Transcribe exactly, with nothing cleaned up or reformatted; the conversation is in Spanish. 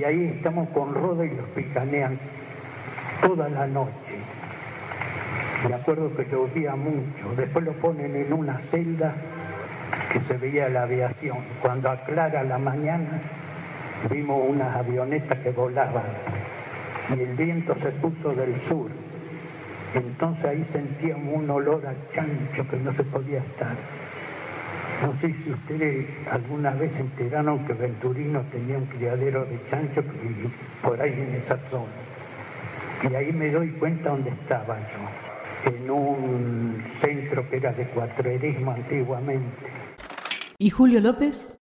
y ahí estamos con Roda y los picanean toda la noche. Me acuerdo que llovía mucho, después lo ponen en una celda que se veía la aviación. Cuando aclara la mañana, vimos unas avionetas que volaban y el viento se puso del sur. Entonces ahí sentíamos un olor a chancho que no se podía estar. No sé si ustedes alguna vez se enteraron que Venturino tenía un criadero de chancho por ahí en esa zona. Y ahí me doy cuenta dónde estaba yo, en un centro que era de cuatrerismo antiguamente. ¿Y Julio López?